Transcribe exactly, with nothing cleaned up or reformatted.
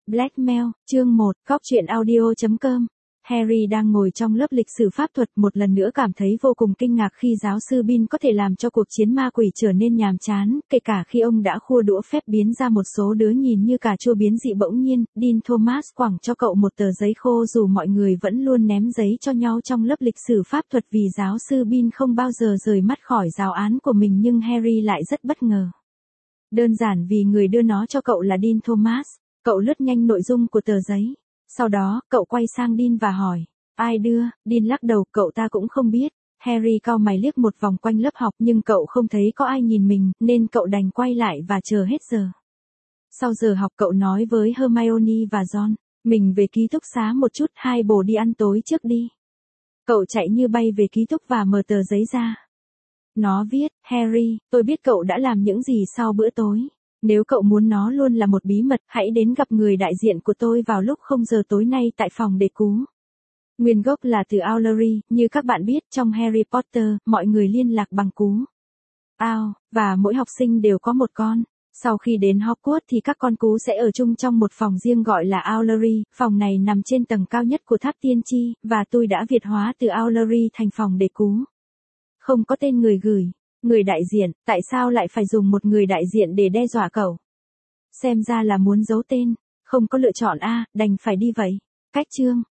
Blackmail, chương một, Cóc truyện audio chấm com. Harry đang ngồi trong lớp lịch sử pháp thuật một lần nữa cảm thấy vô cùng kinh ngạc khi giáo sư Bin có thể làm cho cuộc chiến ma quỷ trở nên nhàm chán, kể cả khi ông đã khua đũa phép biến ra một số đứa nhìn như cà chua biến dị. Bỗng nhiên, Dean Thomas quẳng cho cậu một tờ giấy khô dù mọi người vẫn luôn ném giấy cho nhau trong lớp lịch sử pháp thuật vì giáo sư Bin không bao giờ rời mắt khỏi giáo án của mình, nhưng Harry lại rất bất ngờ. Đơn giản vì người đưa nó cho cậu là Dean Thomas. Cậu lướt nhanh nội dung của tờ giấy. Sau đó, cậu quay sang Dean và hỏi, ai đưa? Dean lắc đầu, cậu ta cũng không biết. Harry cau mày liếc một vòng quanh lớp học nhưng cậu không thấy có ai nhìn mình, nên cậu đành quay lại và chờ hết giờ. Sau giờ học cậu nói với Hermione và Ron, mình về ký túc xá một chút, hai bồ đi ăn tối trước đi. Cậu chạy như bay về ký túc và mở tờ giấy ra. Nó viết, Harry, tôi biết cậu đã làm những gì sau bữa tối. Nếu cậu muốn nó luôn là một bí mật, hãy đến gặp người đại diện của tôi vào lúc không giờ tối nay tại phòng đề cú. Nguyên gốc là từ Owlery, như các bạn biết trong Harry Potter, mọi người liên lạc bằng cú Owl, và mỗi học sinh đều có một con. Sau khi đến Hogwarts thì các con cú sẽ ở chung trong một phòng riêng gọi là Owlery, phòng này nằm trên tầng cao nhất của tháp tiên tri, và tôi đã Việt hóa từ Owlery thành phòng đề cú. Không có tên người gửi. Người đại diện, tại sao lại phải dùng một người đại diện để đe dọa cậu? Xem ra là muốn giấu tên, không có lựa chọn a, đành phải đi vậy. Cách chương,